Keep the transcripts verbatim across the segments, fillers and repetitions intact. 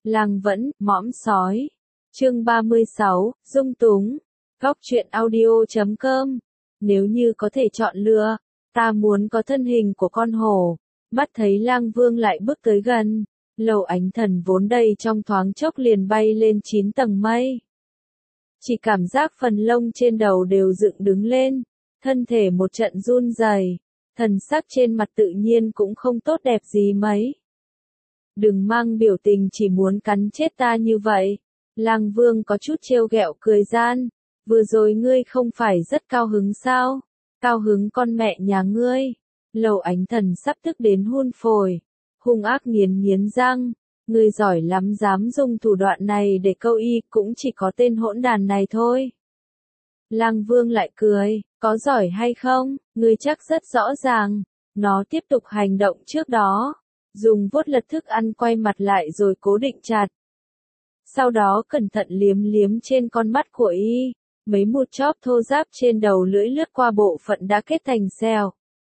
Lang vẫn, mõm sói. Chương ba mươi sáu, dung túng. Góc truyện audio chấm com. Nếu như có thể chọn lựa, ta muốn có thân hình của con hổ. Mắt thấy Lang Vương lại bước tới gần. Lầu Ánh Thần vốn đầy trong thoáng chốc liền bay lên chín tầng mây. Chỉ cảm giác phần lông trên đầu đều dựng đứng lên. Thân thể một trận run rẩy. Thần sắc trên mặt tự nhiên cũng không tốt đẹp gì mấy. Đừng mang biểu tình chỉ muốn cắn chết ta như vậy. Lang Vương có chút trêu ghẹo cười gian. Vừa rồi ngươi không phải rất cao hứng sao? Cao hứng con mẹ nhà ngươi. Lầu Ánh Thần sắp tức đến hun phổi. Hung ác nghiến nghiến răng. Ngươi giỏi lắm, dám dùng thủ đoạn này để câu y, cũng chỉ có tên hỗn đàn này thôi. Lang Vương lại cười, có giỏi hay không, ngươi chắc rất rõ ràng. Nó tiếp tục hành động trước đó. Dùng vuốt lật thức ăn quay mặt lại rồi cố định chặt. Sau đó cẩn thận liếm liếm trên con mắt của y. Mấy mụt chóp thô ráp trên đầu lưỡi lướt qua bộ phận đã kết thành sẹo.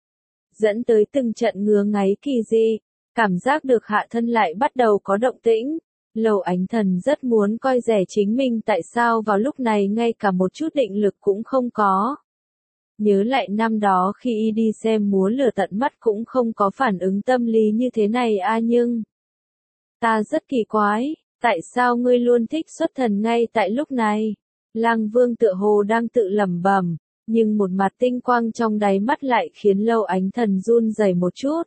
Dẫn tới từng trận ngứa ngáy kỳ dị. Cảm giác được hạ thân lại bắt đầu có động tĩnh. Lầu Ánh Thần rất muốn coi rẻ chính mình tại sao vào lúc này ngay cả một chút định lực cũng không có. Nhớ lại năm đó khi y đi xem múa lửa tận mắt cũng không có phản ứng tâm lý như thế này a nhưng. Ta rất kỳ quái, tại sao ngươi luôn thích xuất thần ngay tại lúc này? Lang Vương tựa hồ đang tự lẩm bẩm, nhưng một mặt tinh quang trong đáy mắt lại khiến Lầu Ánh Thần run rẩy một chút.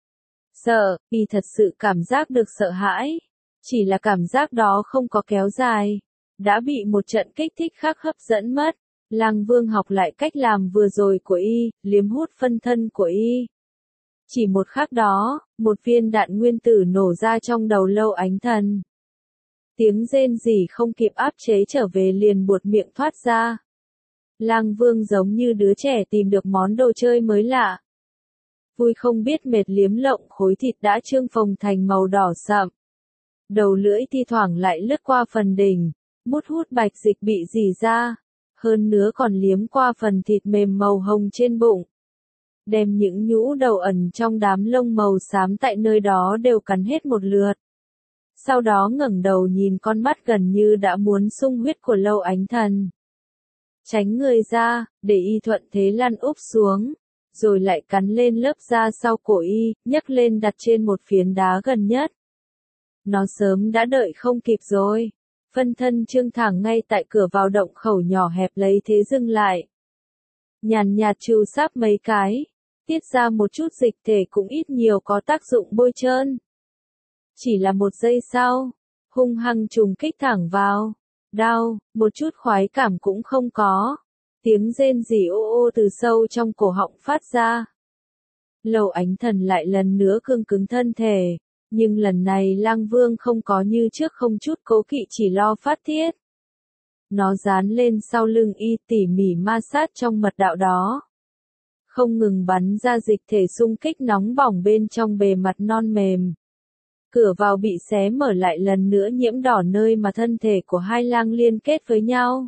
Sợ, y thật sự cảm giác được sợ hãi. Chỉ là cảm giác đó không có kéo dài. Đã bị một trận kích thích khác hấp dẫn mất. Lang Vương học lại cách làm vừa rồi của y, liếm hút phân thân của y. Chỉ một khắc đó, một viên đạn nguyên tử nổ ra trong đầu Lầu Ánh Thần. Tiếng rên rỉ không kịp áp chế trở về liền buột miệng thoát ra. Lang Vương giống như đứa trẻ tìm được món đồ chơi mới lạ. Vui không biết mệt liếm lộng khối thịt đã trương phồng thành màu đỏ sậm. Đầu lưỡi thi thoảng lại lướt qua phần đỉnh, mút hút bạch dịch bị rỉ ra. Hơn nữa còn liếm qua phần thịt mềm màu hồng trên bụng. Đem những nhũ đầu ẩn trong đám lông màu xám tại nơi đó đều cắn hết một lượt. Sau đó ngẩng đầu nhìn con mắt gần như đã muốn sung huyết của Lầu Ánh Thần. Tránh người ra, để y thuận thế lăn úp xuống. Rồi lại cắn lên lớp da sau cổ y, nhấc lên đặt trên một phiến đá gần nhất. Nó sớm đã đợi không kịp rồi. Phân thân trương thẳng ngay tại cửa vào động khẩu nhỏ hẹp lấy thế dừng lại. Nhàn nhạt trù sáp mấy cái. Tiết ra một chút dịch thể cũng ít nhiều có tác dụng bôi trơn. Chỉ là một giây sau. Hung hăng trùng kích thẳng vào. Đau, một chút khoái cảm cũng không có. Tiếng rên rỉ ô ô từ sâu trong cổ họng phát ra. Lầu Ánh Thần lại lần nữa cương cứng thân thể. Nhưng lần này Lang Vương không có như trước không chút cố kỵ chỉ lo phát tiết. Nó dán lên sau lưng y tỉ mỉ ma sát trong mật đạo đó. Không ngừng bắn ra dịch thể xung kích nóng bỏng bên trong bề mặt non mềm. Cửa vào bị xé mở lại lần nữa nhiễm đỏ nơi mà thân thể của hai lang liên kết với nhau.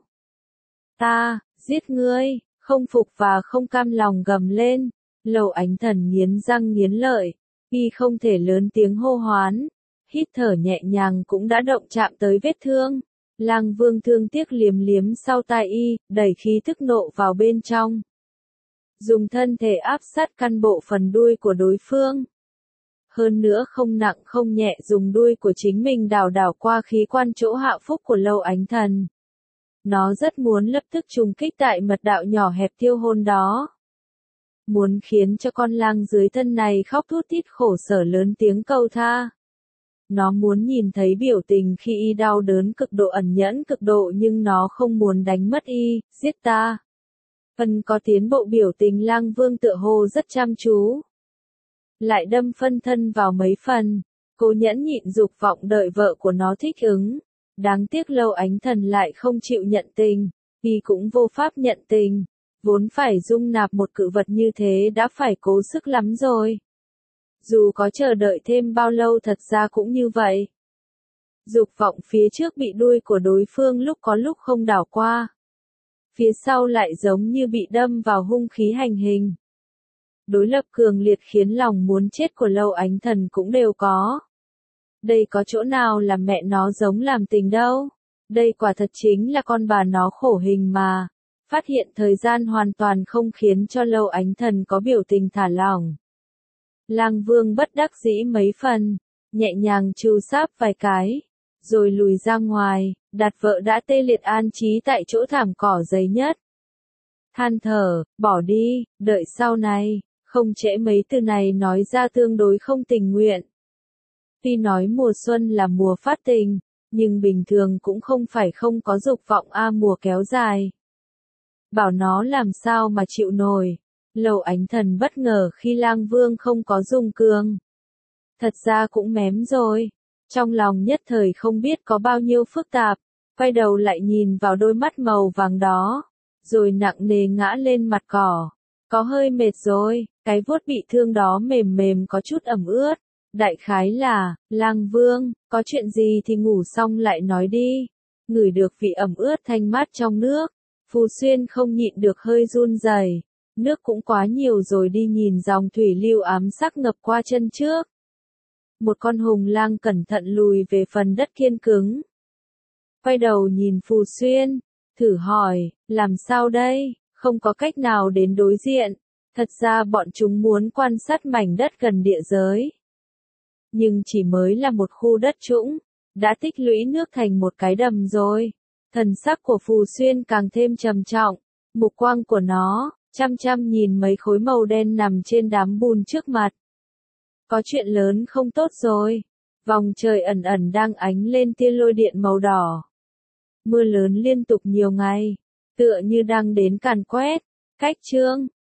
Ta, giết ngươi, không phục và không cam lòng gầm lên. Lầu Ánh Thần nghiến răng nghiến lợi. Y không thể lớn tiếng hô hoán. Hít thở nhẹ nhàng cũng đã động chạm tới vết thương. Lang Vương thương tiếc liếm liếm sau tai y, đẩy khí tức nộ vào bên trong. Dùng thân thể áp sát căn bộ phần đuôi của đối phương. Hơn nữa không nặng không nhẹ dùng đuôi của chính mình đảo đảo qua khí quan chỗ hạ phúc của Lầu Ánh Thần. Nó rất muốn lập tức trùng kích tại mật đạo nhỏ hẹp thiêu hôn đó. Muốn khiến cho con lang dưới thân này khóc thút thít khổ sở lớn tiếng cầu tha. Nó muốn nhìn thấy biểu tình khi y đau đớn cực độ ẩn nhẫn cực độ nhưng nó không muốn đánh mất y, giết ta. Phần có tiến bộ biểu tình Lang Vương tựa hồ rất chăm chú. Lại đâm phân thân vào mấy phần, cố nhẫn nhịn dục vọng đợi vợ của nó thích ứng. Đáng tiếc Lầu Ánh Thần lại không chịu nhận tình, y cũng vô pháp nhận tình. Vốn phải dung nạp một cự vật như thế đã phải cố sức lắm rồi. Dù có chờ đợi thêm bao lâu thật ra cũng như vậy. Dục vọng phía trước bị đuôi của đối phương lúc có lúc không đảo qua. Phía sau lại giống như bị đâm vào hung khí hành hình. Đối lập cường liệt khiến lòng muốn chết của Lầu Ánh Thần cũng đều có. Đây có chỗ nào làm mẹ nó giống làm tình đâu. Đây quả thật chính là con bà nó khổ hình mà. Phát hiện thời gian hoàn toàn không khiến cho Lâu Ánh Thần có biểu tình thả lỏng. Lang Vương bất đắc dĩ mấy phần, nhẹ nhàng chu sáp vài cái, rồi lùi ra ngoài, đặt vợ đã tê liệt an trí tại chỗ thảm cỏ dày nhất. Than thở, bỏ đi, đợi sau này, không trễ mấy từ này nói ra tương đối không tình nguyện. Tuy nói mùa xuân là mùa phát tình, nhưng bình thường cũng không phải không có dục vọng a mùa kéo dài. Bảo nó làm sao mà chịu nổi. Lâu Ánh Thần bất ngờ khi Lang Vương không có dùng cương. Thật ra cũng mém rồi. Trong lòng nhất thời không biết có bao nhiêu phức tạp, quay đầu lại nhìn vào đôi mắt màu vàng đó, rồi nặng nề ngã lên mặt cỏ. Có hơi mệt rồi, cái vuốt bị thương đó mềm mềm có chút ẩm ướt. Đại khái là, Lang Vương, có chuyện gì thì ngủ xong lại nói đi. Ngửi được vị ẩm ướt thanh mát trong nước, Phù Xuyên không nhịn được hơi run rẩy. Nước cũng quá nhiều rồi, đi nhìn dòng thủy lưu ám sắc ngập qua chân trước. Một con hùng lang cẩn thận lùi về phần đất kiên cứng. Quay đầu nhìn Phù Xuyên, thử hỏi, làm sao đây, không có cách nào đến đối diện. Thật ra bọn chúng muốn quan sát mảnh đất gần địa giới. Nhưng chỉ mới là một khu đất trũng, đã tích lũy nước thành một cái đầm rồi. Thần sắc của Phù Xuyên càng thêm trầm trọng, mục quang của nó chăm chăm nhìn mấy khối màu đen nằm trên đám bùn trước mặt. Có chuyện lớn không tốt rồi. Vòng trời ẩn ẩn đang ánh lên tia lôi điện màu đỏ. Mưa lớn liên tục nhiều ngày, tựa như đang đến càn quét. Cách chương